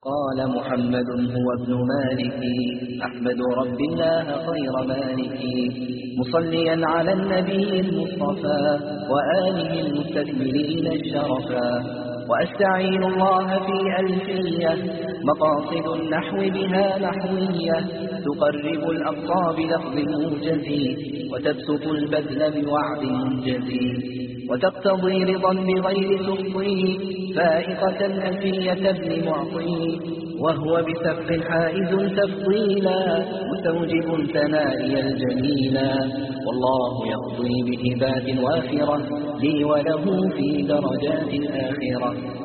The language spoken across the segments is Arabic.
قال محمد هو ابن مالك أحمد رب الله خير مالك مصليا على النبي المصطفى وآله المستكملين الشرفا وأستعين الله في ألفية مقاصد النحو بها نحوية تقرب الأقصى بلفظ موجز وتبسط البذل بوعد منجز وتقتضي رضا بغير سخط فائقة ألفية ابن معطي وهو بسبق حائز تفضيلا مستوجب ثنائي الجميلا والله يقضي بهبات وافرة لي وله في درجات الآخرة.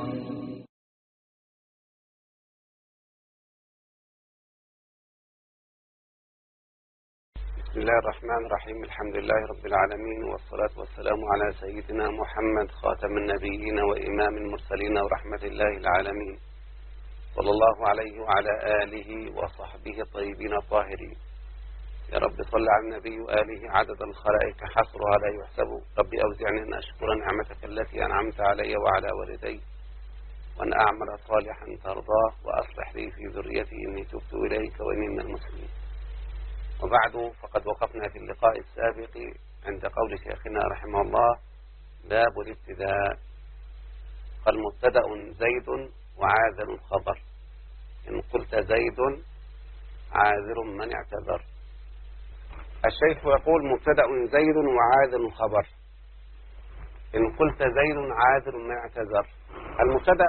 بسم الله الرحمن الرحيم. الحمد لله رب العالمين، والصلاة والسلام على سيدنا محمد خاتم النبيين وإمام المرسلين ورحمة الله العالمين، صلى الله عليه وعلى آله وصحبه الطيبين الطاهرين. يا رب صل على النبي وآله عدد الخلائق حصرها لا يحسب. ربي أوزعني أن أشكر نعمتك التي أنعمت علي وعلى والدي، وأن أعمل صالحا ترضاه، وأصلح لي في ذريتي إني تبت إليك وإني من المسلمين. وبعد، فقد وقفنا في اللقاء السابق عند قول شيخنا رحمه الله: باب الابتداء. قال: مبتدأ زيد وعاذر خبر. إن قلت زيد عاذر من اعتذر. الشيخ يقول: مبتدأ زيد وعاذر خبر. إن قلت زيد عاذر من اعتذر. المبتدأ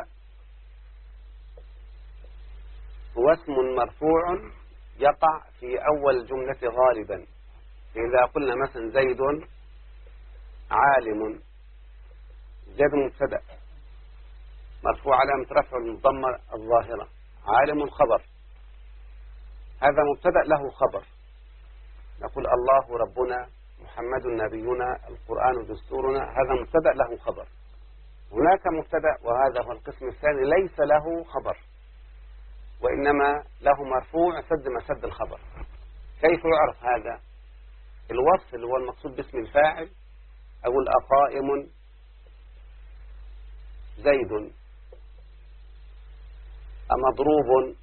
هو اسم مرفوع يقع في أول الجملة غالبا. إذا قلنا مثلا زيد عالم، زيد مبتدأ مرفوع علامة رفع الضمة الظاهرة، عالم خبر. هذا مبتدأ له خبر. نقول الله ربنا، محمد نبينا، القرآن دستورنا، هذا مبتدأ له خبر. هناك مبتدأ وهذا هو القسم الثاني ليس له خبر، وإنما له مرفوع سد مسد الخبر. كيف يعرف هذا؟ الوصف اللي هو المقصود باسم الفاعل، أقول: أقائم زيد، أمضروب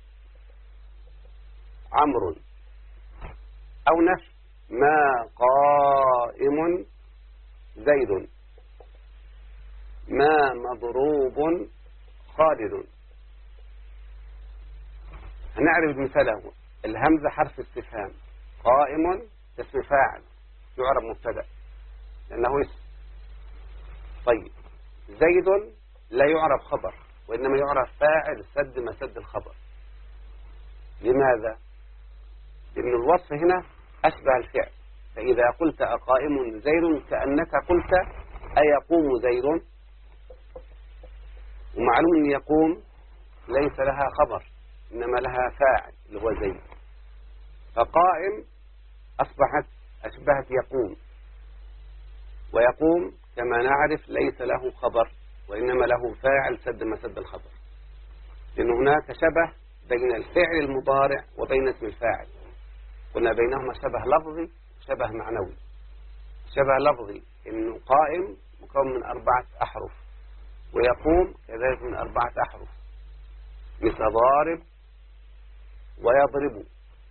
عمرو، أو نفي: ما قائم زيد، ما مضروب خالد. هنعرف مثاله: الهمزة حرف استفهام، قائم اسم فاعل يعرب مبتدأ لأنه اسم. طيب، زيد لا يعرب خبر، وإنما يعرب فاعل سد مسد الخبر. لماذا؟ لأن الوصف هنا أشبه الفعل. فإذا قلت أقائم زيد كأنك قلت أيقوم زيد، ومعلوم أن يقوم ليس لها خبر، إنما لها فاعل اللي هو زيد. فقائم أصبحت أشبهت يقوم، ويقوم كما نعرف ليس له خبر، وإنما له فاعل سد مسد الخبر. لأن هناك شبه بين الفعل المضارع وبين اسم الفاعل. قلنا بينهما شبه لفظي وشبه معنوي. شبه لفظي إنه قائم مكون من 4 أحرف، ويقوم كذلك من 4 أحرف، مثل ضارب ويضرب.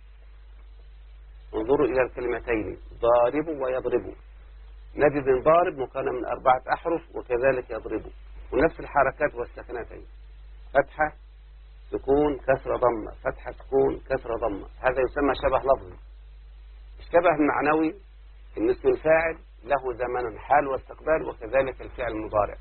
انظروا إلى الكلمتين ضارب ويضرب، نجد ان ضارب مكون من 4 أحرف، وكذلك يضرب، ونفس الحركات والسكنتين: فتحة سكون كسر ضمة، فتحة سكون كسر ضمة. هذا يسمى شبه لفظي. الشبه المعنوي ان اسم الفاعل له زمن حال واستقبال، وكذلك الفعل المضارع.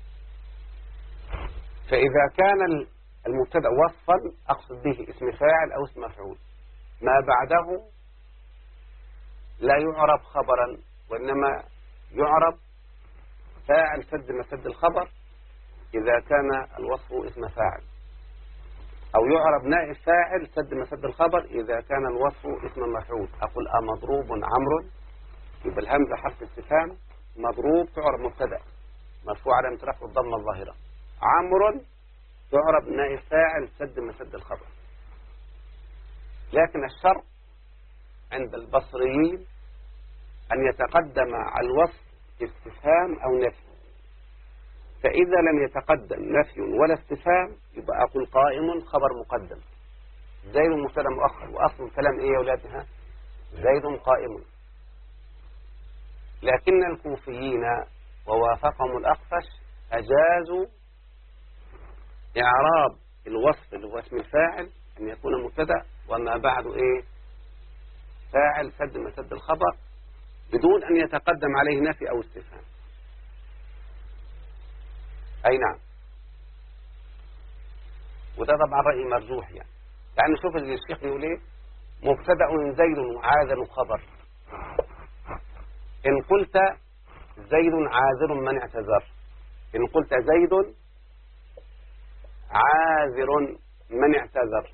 فإذا كان المبتدأ وصفا أقصد به اسم فاعل أو اسم مفعول، ما بعده لا يعرب خبرا، وإنما يعرب فاعل سد مسد الخبر إذا كان الوصف اسم فاعل، أو يعرب نائب فاعل سد مسد الخبر إذا كان الوصف اسم مفعول. أقول: أمضروب عمرو، يبقى الهمزة حرف استفهام، مضروب تعرب مبتدأ مرفوع علامة رفع الضمة الظاهرة، عمرو تعرب نائب فاعل سد مسد الخبر. لكن الشرط عند البصريين أن يتقدم على الوصف استفهام أو نفي. فإذا لم يتقدم نفي ولا استفهام يبقى أقول قائم خبر مقدم، زيد مبتدا مؤخر، وأصل الكلام إيه يا أولادها؟ زيد قائم. لكن الكوفيين ووافقهم الأخفش أجازوا إعراب الوصف اللي هو اسم الفاعل أن يكون مبتدا وما بعد إيه فاعل سد مسد الخبر بدون أن يتقدم عليه نفي أو استفهام. أي نعم، وده طبعا رأي مرجوح يعني شوف الشيخ يقول إيه؟ مبتدا زيد وعاذر خبر. إن قلت زيد عاذر من اعتذر، إن قلت زيد عاذر من اعتذر،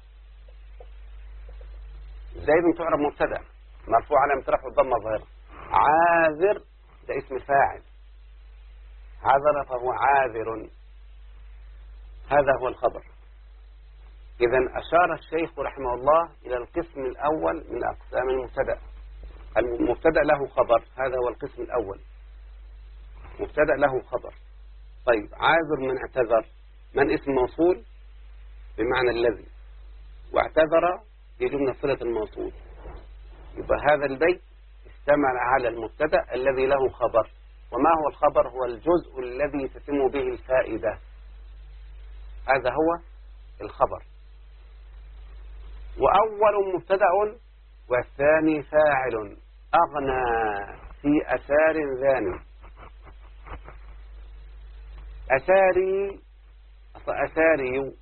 زيد تعرب مبتدا مرفوع علامة رفعه الضمة ظاهرة، عاذر ده اسم فاعل، عذر فهو عاذر، هذا هو الخبر. إذا أشار الشيخ رحمه الله إلى القسم الأول من أقسام المبتدا. المبتدا له خبر، هذا هو القسم الأول، مبتدا له خبر. طيب عاذر من اعتذر، من اسم موصول بمعنى الذي، واعتذر يجب صلة الموصول، يبقى هذا البيت اشتمل على المبتدا الذي له خبر. وما هو الخبر؟ هو الجزء الذي تتم به الفائدة، هذا هو الخبر. وأول مبتدا والثاني فاعل أغنى في أثار ذان. أثاري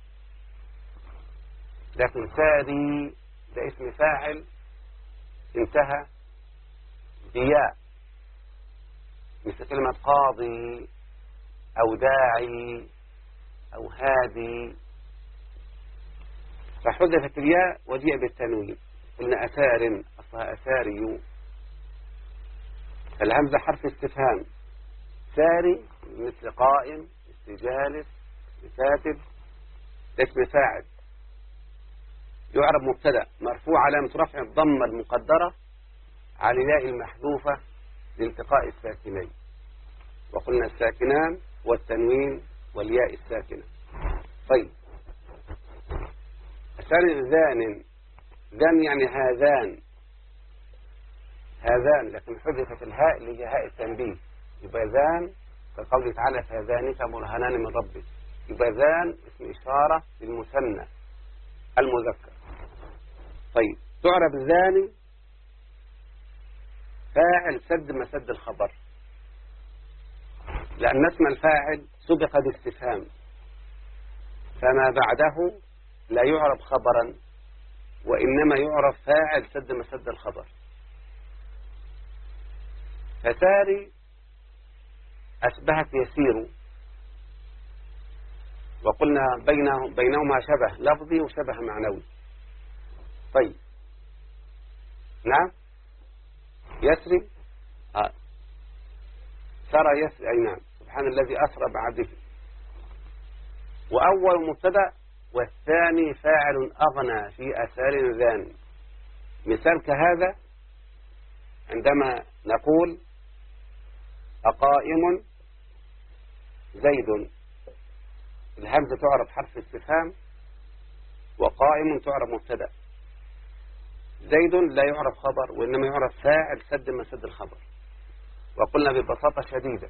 لكن ساري ده اسم فاعل انتهى بياء، مثل كلمة قاضي أو داعي أو هادي، فحذفت الياء وجيء بالتنوين، قلنا أثار أصلها أثاري، فالهمزة حرف استفهام، ساري مثل قائم مثل جالس مثل كاتب، اسم فاعل يعرب مبتدا مرفوع علامة رفع الضمة المقدرة على الياء المحذوفة لالتقاء الساكنين، وقلنا الساكنان والتنوين والياء الساكنة. طيب أثار ذان يعني هذان لكن حذفت الهاء اللي هي هاء التنبيه، يبقى ذان كقوله تعالى فذانك برهانان من ربك، يبقى ذان اسم إشارة للمثنى المذكر. طيب تعرب ذاني فاعل سد مسد الخبر، لأن اسم الفاعل سبق باستفهام، فما بعده لا يعرب خبرا وإنما يعرف فاعل سد مسد الخبر. فساري أشبهت يسير، وقلنا بينهما شبه لفظي وشبه معنوي. طيب نعم يسري سرى يسري، أي نعم، سبحان الذي أسرى بعبده. وأول مبتدا والثاني فاعل أغنى في أثار ذان. مثال كهذا عندما نقول أقائم زيد، الهمزة تعرب حرف استفهام وقائم تعرب مبتدا، زيد لا يعرف خبر وإنما يعرف فاعل سد مسد الخبر. وقلنا ببساطة شديدة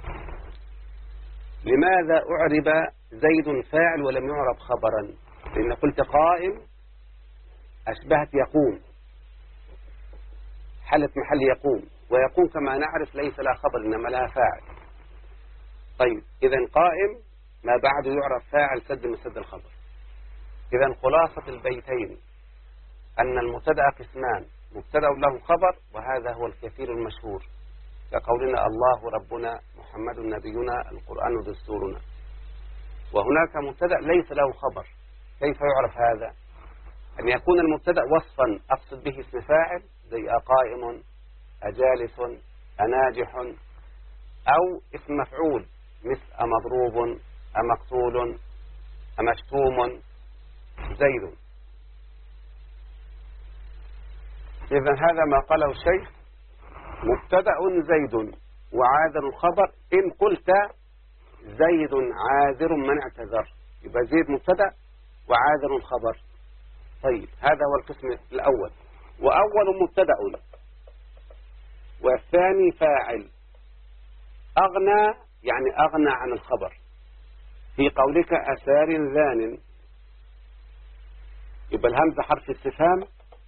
لماذا أعرب زيد فاعل ولم يعرب خبرا؟ لأن قلت قائم أشبهت يقوم، حلت محل يقوم، ويقوم كما نعرف ليس لها خبر إنما لها فاعل. طيب إذن قائم ما بعد يعرف فاعل سد مسد الخبر. إذن خلاصة البيتين أن المبتدا قسمان، مبتدا له خبر وهذا هو الكثير المشهور كقولنا الله ربنا محمد نبينا القرآن دستورنا. وهناك مبتدا ليس له خبر، كيف يعرف هذا؟ أن يكون المبتدا وصفا أقصد به اسم فاعل زي أقائم أجالس أناجح، أو اسم مفعول مثل أمضروب أمقتول أمشتوم زيد. إذن هذا ما قاله الشيخ، مبتدأ زيد وعاذر الخبر إن قلت زيد عاذر من اعتذر، يبقى زيد مبتدأ وعاذر خبر. طيب هذا هو القسم الأول. وأول مبتدأ والثاني فاعل. أغنى يعني أغنى عن الخبر، في قولك أسار ذان، يبقى الهمزة حرف استفهام،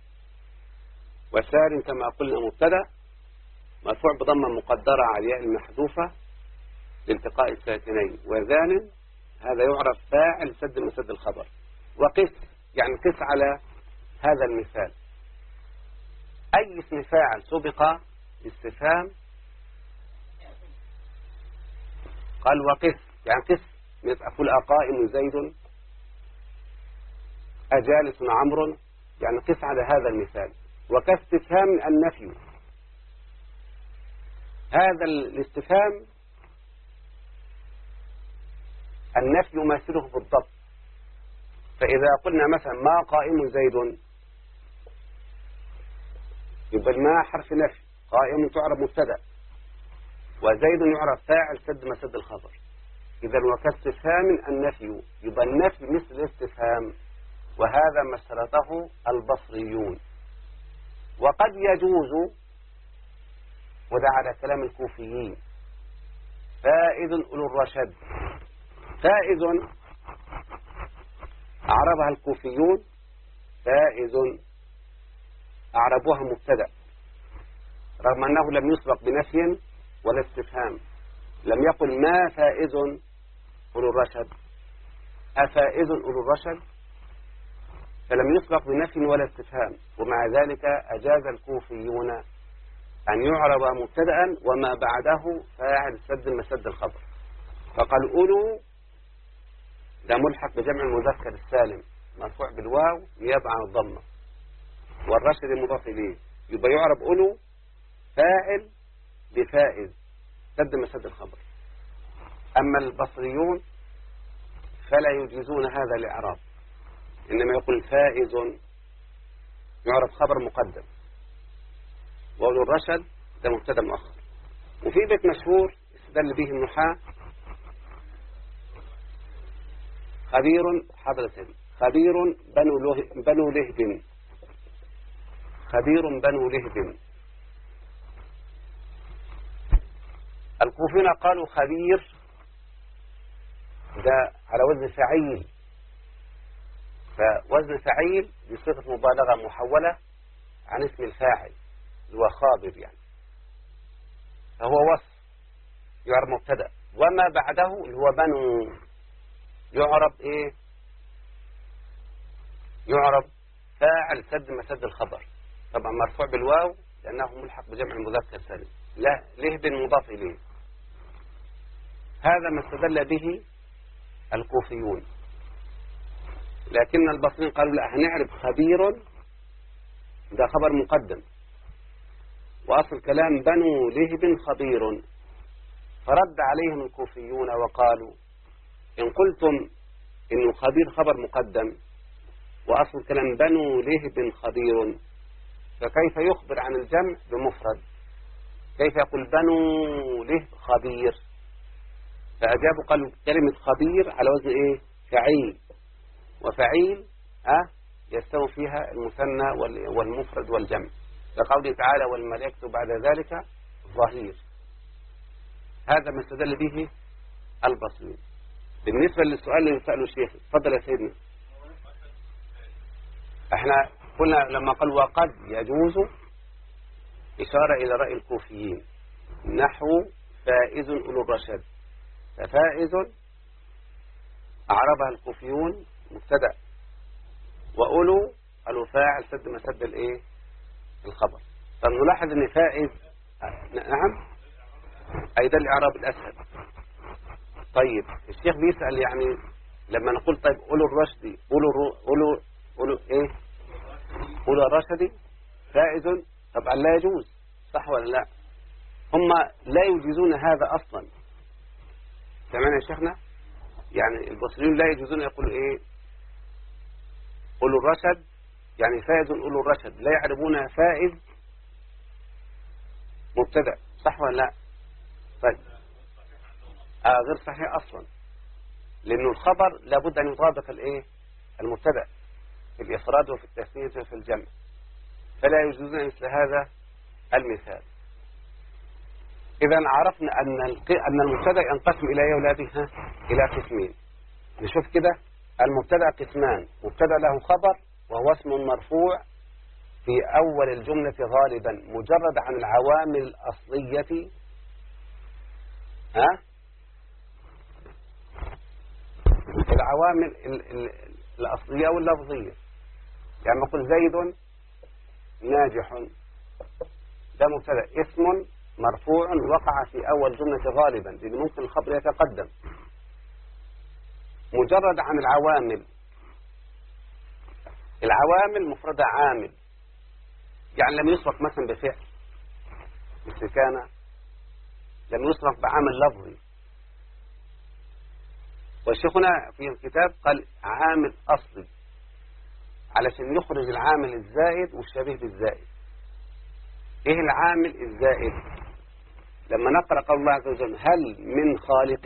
وسار كما قلنا مبتدأ مرفوع بضمة مقدرة على الياء المحذوفة لالتقاء الساكنين، وذان هذا يعرف فاعل سد مسد الخبر. وقس يعني قس على هذا المثال، أي اسم فاعل سبق باستفهام قال وقس، يعني قس، أقول أقائم زيد، أجالس عمرو، يعني قس على هذا المثال. وكاستفهام النفي، هذا الاستفهام النفي يماثله بالضبط. فإذا قلنا مثلا ما قائم زيد، يبقى ما حرف نفي، قائم تعرب مبتدأ، وزيد يعرف فاعل سد مسد الخبر. إذا وكاستفهام النفي، يبقى النفي مثل الاستفهام، وهذا ما اشترطه البصريون. وقد يجوز، وده على كلام الكوفيين، فائز أولو الرشد. فائز أعربها الكوفيون، فائز أعربوها مبتدأ، رغم أنه لم يسبق بنفي ولا استفهام. لم يقل ما فائز أولو الرشد، أفائز أولو الرشد، فلم يسبق بنفي ولا استفهام. ومع ذلك أجاز الكوفيون أن يعرب مبتدأ وما بعده فاعل سد مسد الخبر. فقال أولو ده ملحق بجمع المذكر السالم مرفوع بالواو نيابة عن الضمة، والرشد مضاف إليه، يبقى يعرب أولو فاعل بفائز سد مسد الخبر. أما البصريون فلا يجيزون هذا الإعراب، إنما يقول فائز يعرف خبر مقدم، وأولو الرشد ده مبتدا مؤخر. وفي بيت مشهور استدل به النحاة، خبير حضرة خبير بنو لهب، خبير بنو لهب. الكوفيين قالوا خبير ده على وزن فعيل، فوزن فعيل بصيغة مبالغة محولة عن اسم الفاعل اللي هو خابر يعني، فهو وصف يعرب مبتدأ، وما بعده اللي هو بنو يعرب ايه؟ يعرب فاعل سد مسد الخبر، طبعا مرفوع بالواو لأنه ملحق بجمع المذكر سالم. لا لهب مضاف إليه. هذا ما استدل به الكوفيون، لكن البصريين قالوا لا هنعرب خبير ده خبر مقدم، وأصل كلام بنو لهب خبير. فرد عليهم الكوفيون وقالوا إن قلتم إن خبير خبر مقدم وأصل كلام بنو لهب خبير، فكيف يخبر عن الجمع بمفرد؟ كيف يقول بنو لهب خبير؟ فأجابوا قالوا كلمة خبير على وزن إيه؟ فعيل، وفعيل يستوي فيها المثنى والمفرد والجمع، لقوله تعالى والملائكة بعد ذلك ظهير. هذا ما استدل به البصريون. بالنسبة للسؤال اللي سأله الشيخ، تفضل يا سيدنا. احنا قلنا لما قال وقد يجوز إشارة إلى رأي الكوفيين نحو فائز أولو الرشد، ففائز أعربها الكوفيون مبتدأ، وأولو قالوا فاعل سد مسد الإيه؟ الخبر. فنلاحظ أن فائز نعم أيضا الإعراب الأسهل. طيب الشيخ بيسأل يعني لما نقول طيب أولو الرشد أولو إيه؟ أولو الرشد فائز، طبعا لا يجوز، صح ولا لا؟ هم لا يجيزون هذا أصلا، سمعنا يا شيخنا؟ يعني البصريون لا يجوزون يقولوا إيه؟ أولو الرشد يعني فائز أولو الرشد، لا يعرفون فائز مبتدأ، صح ولا لا؟ طيب غير صحيح أصلا، لأنه الخبر لابد أن يطابق الإيه؟ المبتدأ في الإفراد وفي التثنية وفي الجمع، فلا يجوز مثل هذا المثال. إذا عرفنا أن المبتدأ ينقسم إلى يا أولادي إلى قسمين. نشوف كده، المبتدأ قسمان: مبتدأ له خبر وهو اسم مرفوع في أول الجملة غالبا مجرد عن العوامل الأصلية العوامل الأصلية واللفظية. يعني نقول زيد ناجح، ده مبتدأ اسم مرفوع وقع في أول جملة غالبا، لأن ممكن الخبر يتقدم. مجرد عن العوامل مفردة عامل، يعني لم يسبق مثلا بفعل مثل كان، لم يسبق بعمل لفظي. والشيخنا في الكتاب قال عامل أصلي علشان يخرج العامل الزائد والشبيه بالزائد. ايه العامل الزائد؟ لما نقرأ قول الله عز وجل: هل من خالق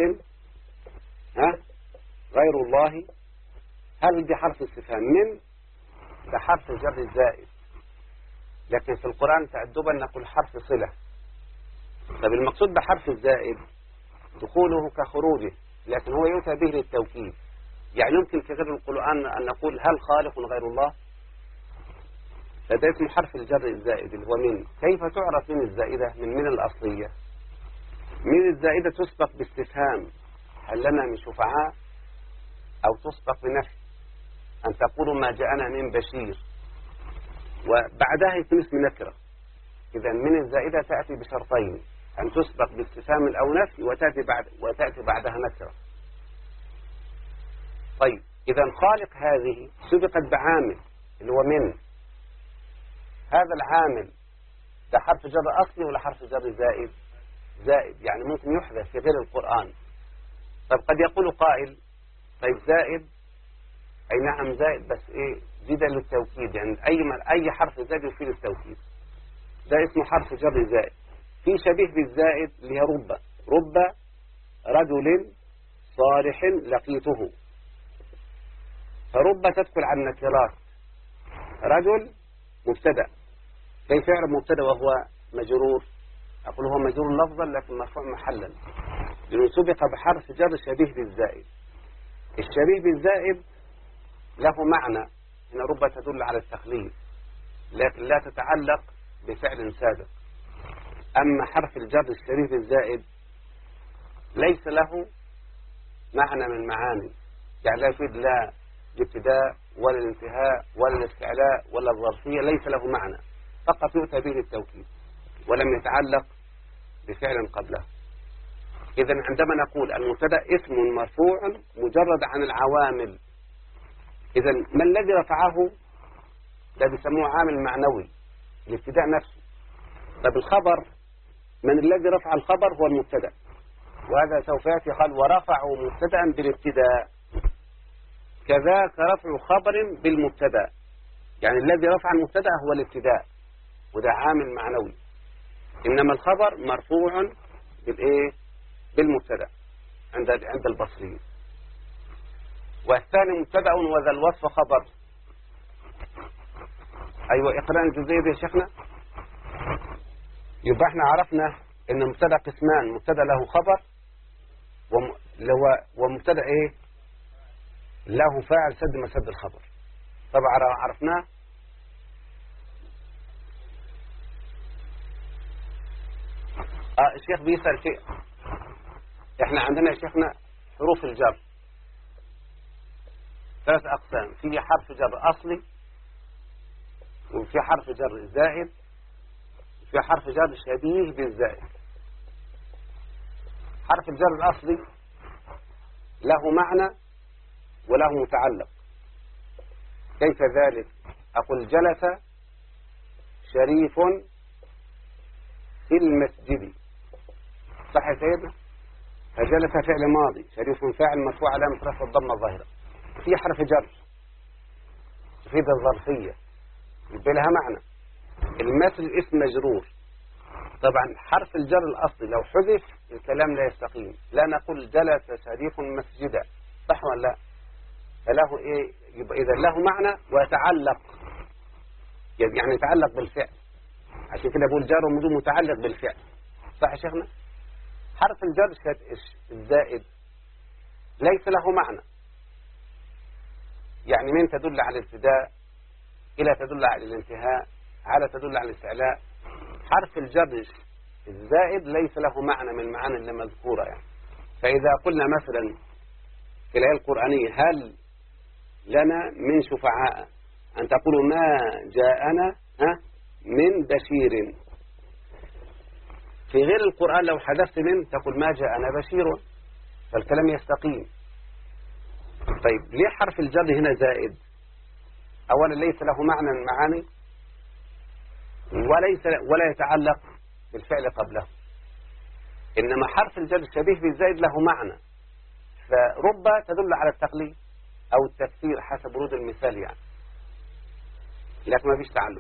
غير الله، هل دي حرف استفهام، من ده حرف جر الزائد، لكن في القرآن تأدبا نقول حرف صلة. طب المقصود بحرف الزائد دخوله كخروجه، لكن هو يؤتى به للتوكيد. يعني يمكن في غير القرآن أن نقول هل خالق غير الله، فده اسمه حرف الجر الزائد اللي هو من. كيف تعرف من الزائدة؟ من الأصلية. من الزائدة تسبق باستفهام: هل لنا من شفعاء؟ أو تسبق بنفي، أن تقولوا ما جاءنا من بشير، وبعدها يكون اسم نكرة. إذا من الزائدة تأتي بشرطين: أن تسبق باستفهام أو نفي، وتأتي بعدها نكرة. طيب، إذا خالق هذه سبقت بعامل اللي هو من. هذا العامل ده حرف جر أصلي ولا حرف جر زائد؟ زائد، يعني ممكن يحذف في غير القرآن. طب قد يقول قائل: طيب زائد، أي نعم زائد، بس إيه جدا للتوكيد، يعني أي حرف زائد يفيد التوكيد، ده اسمه حرف جر زائد. في شبيه بالزائد اللي هي رب رجل صالح لقيته، فرب تدخل على النكرات. رجل مبتدأ، كيف يعرف مبتدأ وهو مجرور؟ أقول هو مجرور لفظا لكن مرفوع محلا، لأنه سبق بحرف جر شبيه بالزائد. الشبيه بالزائد له معنى، إن رب تدل على التقليد لكن لا تتعلق بفعل سابق. أما حرف الجر الشبيه بالزائد ليس له معنى من المعاني، يعني لا يفيد لا الابتداء ولا الانتهاء ولا الاستعلاء ولا الظرفية، ليس له معنى، فقط يؤتى به للتوكيد ولم يتعلق بفعل قبله. إذن عندما نقول المبتدأ اسم مرفوع مجرد عن العوامل، إذن ما الذي رفعه؟ ده بيسموه عامل معنوي، الابتداء نفسه. طب الخبر، من الذي رفع الخبر؟ هو المبتدأ، وهذا سوف يأتي. قال: ورفعوا مبتدأ بالابتداء، كذاك رفع خبر بالمبتدأ، يعني الذي رفع المبتدأ هو الابتداء، وده عامل معنوي. إنما الخبر مرفوع بالإيه؟ بالمبتدأ عند البصريين. والثاني مبتدأ وذا الوصف خبر. أيوة، إقران الجزئية دي يا شيخنا. يبقى احنا عرفنا إن المبتدأ قسمان: مبتدأ له خبر ومبتدأ إيه؟ له فاعل سد مسد الخبر. طبعا عرفناه. الشيخ بيسأل شيء. احنا عندنا يا شيخنا حروف الجر 3 أقسام: في حرف جر أصلي، وفي حرف جر زائد، وفي حرف جر شبيه بالزائد. حرف الجر الأصلي له معنى وله متعلق. كيف ذلك؟ أقول: جلس شريف في المسجد، صح يا سيدنا؟ فجلس فعل ماضي، شريف فاعل مرفوع علامة رفعه الضمة الظاهرة. في حرف جر في الظرفية، يبقى لها معنى. المثل اسم مجرور. طبعا حرف الجر الأصلي لو حذف الكلام لا يستقيم. لا نقول جلس شريف مسجدا، صح ولا لا؟ فله إيه؟ يبقى إذا له معنى ويتعلق، يعني يتعلق بالفعل، عشان كده بقول جار ومجرور متعلق بالفعل، صح يا شيخنا؟ حرف الجر الزائد ليس له معنى، يعني من تدل على الابتداء، إلى تدل على الانتهاء، على تدل على الاستعلاء. حرف الجر الزائد ليس له معنى من المعاني اللي مذكورة يعني. فإذا قلنا مثلا في الآية القرآنية هل لنا من شفعاء، أن تقولوا ما جاءنا من بشير. في غير القرآن لو حذفت من تقول ما جاءنا بشير، فالكلام يستقيم. طيب ليه حرف الجر هنا زائد؟ أولا ليس له معنى من المعاني، ولا يتعلق بالفعل قبله. إنما حرف الجر الشبيه بالزائد له معنى، فرب تدل على التقليد أو التفسير حسب ورود المثال يعني، لكن ما فيش تعلق.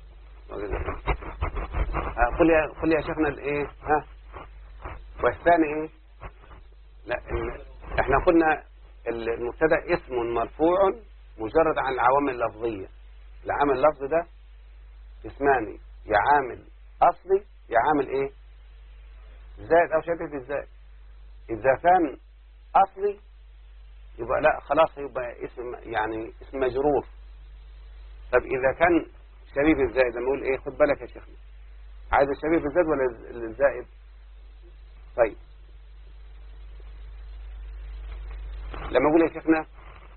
قل يا شيخنا الايه والثاني ايه؟ لا احنا قلنا المبتدا اسم مرفوع مجرد عن العوامل اللفظيه. العامل اللفظي ده اسمان، يا عامل اصلي يا عامل ايه زائد او شبيه بالزائد. اذا كان اصلي يبقى لا خلاص، يبقى اسم يعني اسم مجرور. طب اذا كان شبيه بالزائد لما اقول ايه؟ خد بالك يا شيخنا، عايز الشبيه بالزائد ولا الزائد؟ طيب لما اقول يا شيخنا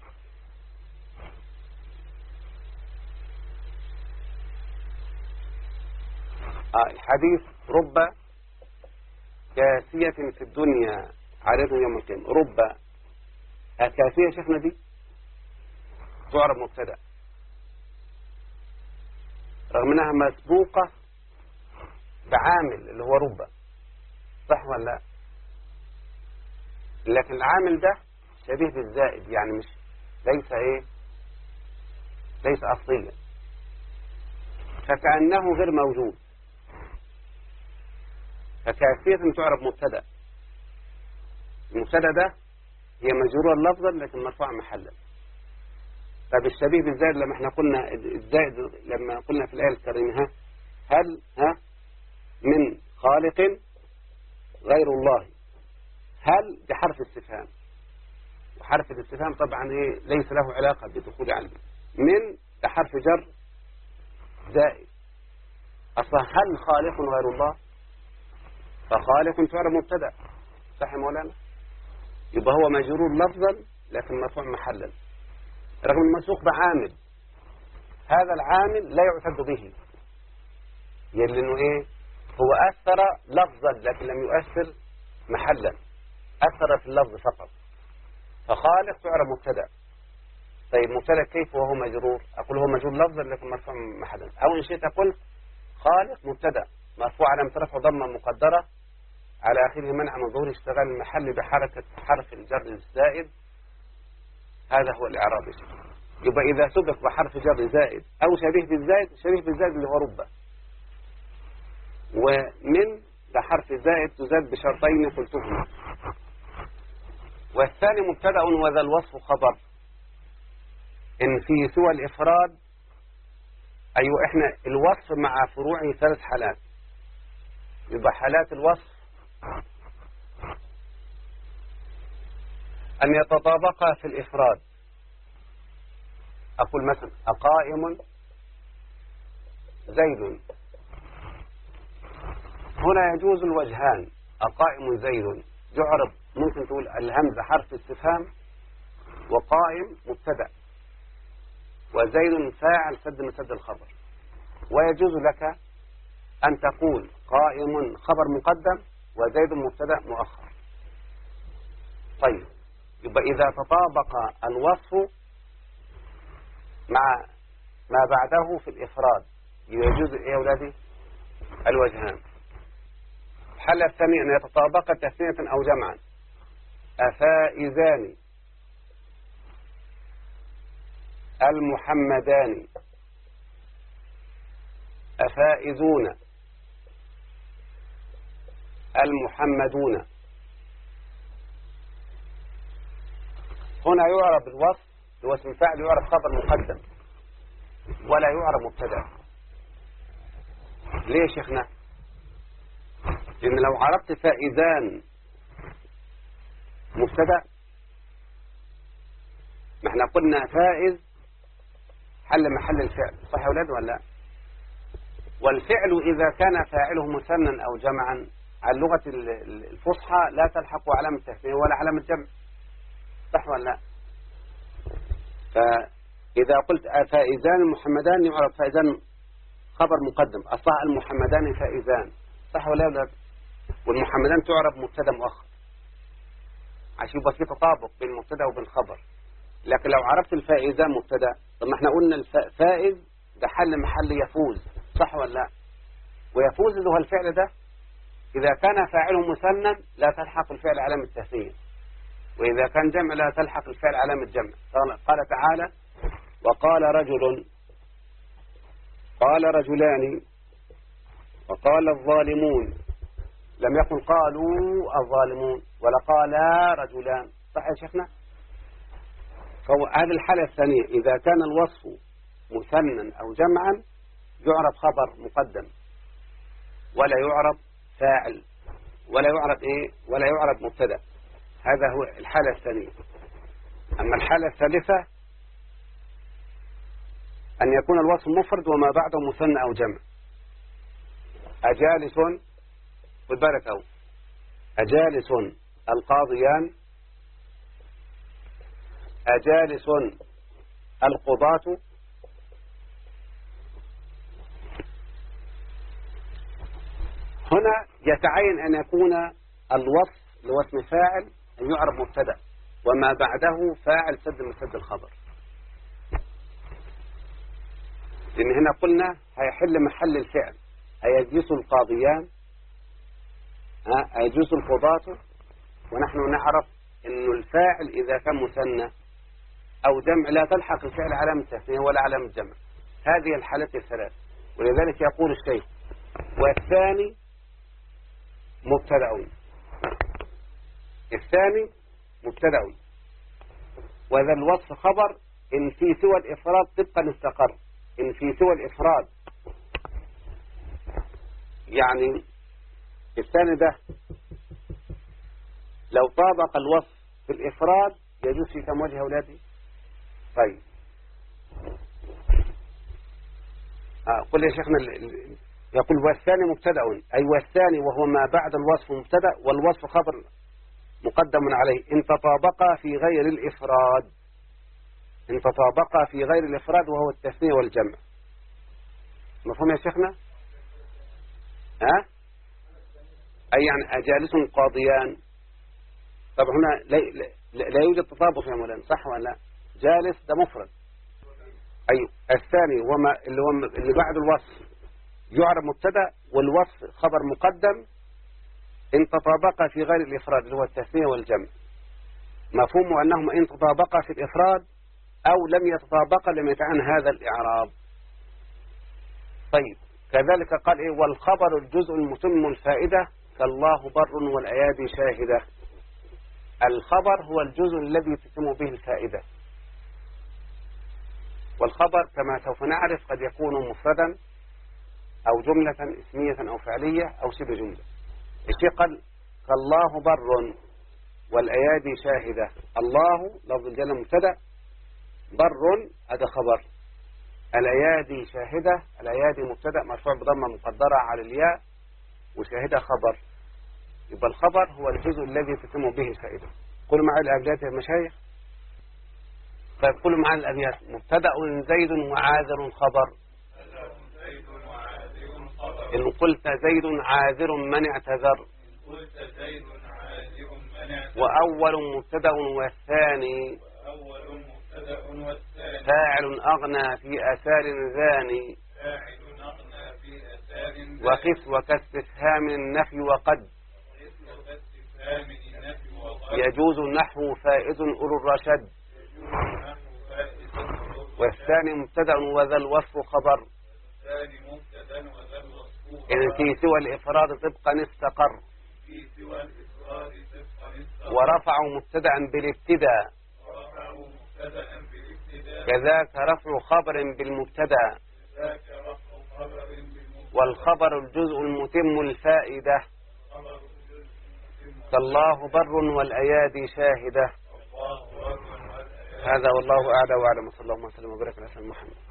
الحديث رب كاسية في الدنيا عارض يوم القيامة. رب الكاسية يا شيخنا دي تعرب مبتدأ رغم انها مسبوقة بعامل اللي هو رب، صح ولا لا؟ لكن العامل ده شبيه بالزائد، يعني مش ليس أصليا، فكأنه غير موجود. فكاسية تعرب مبتدأ. المبتدأ ده هي مجرورة لفظا لكن مرفوعة محلا. طب الشبيه بالزائد لما احنا قلنا الزائد لما قلنا في الآية الكريمة هل من خالق غير الله، هل بحرف استفهام، وحرف الاستفهام طبعا ليس له علاقة بدخول عليه. من بحرف جر زائد، أصلا هل خالق غير الله، فخالق تعرب مبتدأ، صح يا مولانا؟ يبقى هو مجرور لفظا لكن مرفوع محلا رغم المسوق بعامل. هذا العامل لا يعتد به، يلي انه هو أثر لفظا لكن لم يؤثر محلا، أثر في اللفظ فقط. فخالق تعرب مبتدأ. طيب مبتدأ كيف وهو مجرور؟ أقول هو مجرور لفظا لكن مرفوع محلا. أو إن شئت قلت خالق مبتدأ مرفوع على رفع ضمة مقدرة على آخره منع من ظهور اشتغال المحل بحركة حرف الجر الزائد. هذا هو الإعراب. يبقى إذا سبق بحرف جر زائد أو شبيه بالزائد، شبيه بالزائد اللي هو رب، ومن بحرف زائد تزاد بشرطين قلتهما. والثاني مبتدأ وذا الوصف خبر. إن في سوى الإفراد أيوة إحنا الوصف مع فروعه 3 حالات. يبقى حالات الوصف أن يتطابقا في الإفراد. أقول مثلا أقائم زيد، هنا يجوز الوجهان. أقائم زيد يعرب، ممكن تقول الهمزة حرف استفهام وقائم مبتدأ وزيد فاعل سد من سد الخبر. ويجوز لك أن تقول قائم خبر مقدم وزيد مبتدأ مؤخر. طيب يبقى إذا تطابق الوصف مع ما بعده في الإفراد يجوز يا أولادي الوجهان. الحالة الثانية أن يتطابق تثنية أو جمعا. أفائزان، المحمدان، أفائزون. المحمدون. هنا يعرب الوصف اللي هو اسم فاعل يعرب خبر مقدم ولا يعرب مبتدا. ليه يا شيخنا؟ لأن لو عربت فائزان مبتدا، ما احنا قلنا فائز حل محل الفعل، صح يا أولاد ولا لا؟ والفعل إذا كان فاعله مثنى أو جمعا على اللغة الفصحى لا تلحق علامة التثنية ولا علامة الجمع، صح ولا لا؟ فإذا قلت فائزان المحمدان يعرب فائزان خبر مقدم، أصلا المحمدان فائزان، صح ولا لا؟ والمحمدان تعرب مبتدا مؤخر عشان يبقى في تطابق بين المبتدا وبين الخبر. لكن لو عرفت الفائزان مبتدا، طب ما احنا قلنا الفائز ده حل محل يفوز، صح ولا لا؟ ويفوز اللي هو الفعل ده إذا كان فاعله مثنى لا تلحق الفعل علامة التثنية، وإذا كان جمع لا تلحق الفعل علامة جمع. قال تعالى: وقال رجل، قال رجلان، وقال الظالمون. لم يكن قالوا الظالمون ولا قالا رجلان، صح يا شيخنا؟ فهو هذه الحالة الثانية، إذا كان الوصف مثنى أو جمعا يعرب خبر مقدم ولا يعرب فاعل ولا يعرب ولا يعرب مبتدا. هذا هو الحالة الثانية. أما الحالة الثالثة أن يكون الوصف مفرد وما بعده مثنى أو جمع. أجالس، بالبرك أو أجالس القاضيان، أجالس القضاة. هنا يتعين أن يكون الوصف اللي هو اسم فاعل أن يعرب مبتدا وما بعده فاعل سد من سد الخبر، لأن هنا قلنا هيحل محل الفعل، هيجلس القاضيان، هيجلس القضاة، ونحن نعرف أن الفاعل إذا كان مثنى أو جمع لا تلحق الفعل علامة التثنية ولا علامة جمع. هذه الحالات الثلاث، ولذلك يقول الشيخ: والثاني مبتدأ. الثاني مبتدأ، وذا الوصف خبر إن في سوى الإفراد طبقا استقر. إن في سوى الإفراد يعني الثاني ده لو طابق الوصف في الإفراد يجوز في كم وجه أولادي؟ طيب قل يا شيخنا يقول: والثاني مبتدأ، أي والثاني وهو ما بعد الوصف مبتدأ والوصف خبر مقدم عليه إن تطابقا في غير الإفراد. إن تطابقا في غير الإفراد وهو التثنية والجمع. مفهوم يا شيخنا؟ أي يعني أجالس قاضيان. طب هنا لا يوجد تطابق يا مولانا، صح ولا لا؟ جالس ده مفرد. أي الثاني وما اللي بعد الوصف يعرب مبتدا والوصف خبر مقدم إن تطابقا في غير الإفراد اللي هو التثنية والجمع. مفهوم أنهما إن تطابقا في الإفراد أو لم يتطابقا لم يتعن هذا الإعراب. طيب كذلك قال والخبر الجزء المتم الفائدة كالله بر والأيادي شاهدة. الخبر هو الجزء الذي تتم به الفائدة، والخبر كما سوف نعرف قد يكون مفردا أو جملة اسمية أو فعلية أو شبه جملة. الشيء قال كالله بر والأيادي شاهدة. الله لفظ الجلالة مبتدأ، بر هذا خبر، الأيادي شاهدة، الأيادي مبتدأ مرفوع بضمة مقدرة على الياء، وشاهدة خبر. يبقى الخبر هو الجزء الذي تتم به الفائدة. قولوا معي الأبيات يا مشايخ. طيب قولوا معي الأبيات: مبتدأ زيد وعاذر خبر. إن قلت زيد عاذر من اعتذر. وأول مبتدأ والثاني فاعل أغنى في أثار ذاني. وقف وكاستفهام النفي وقد يجوز نحو فائز أولو الرشد. والثاني مبتدأ وذا الوصف خبر إن في سوى الإفراد طبقا استقر. ورفعوا مبتدأ بالابتداء كذاك رفع خبر بالمبتدأ والخبر الجزء المتم الفائدة كالله بر والأيادي شاهدة. هذا والله أعلى وأعلم. صلى الله وسلم وبارك على سيدنا محمد.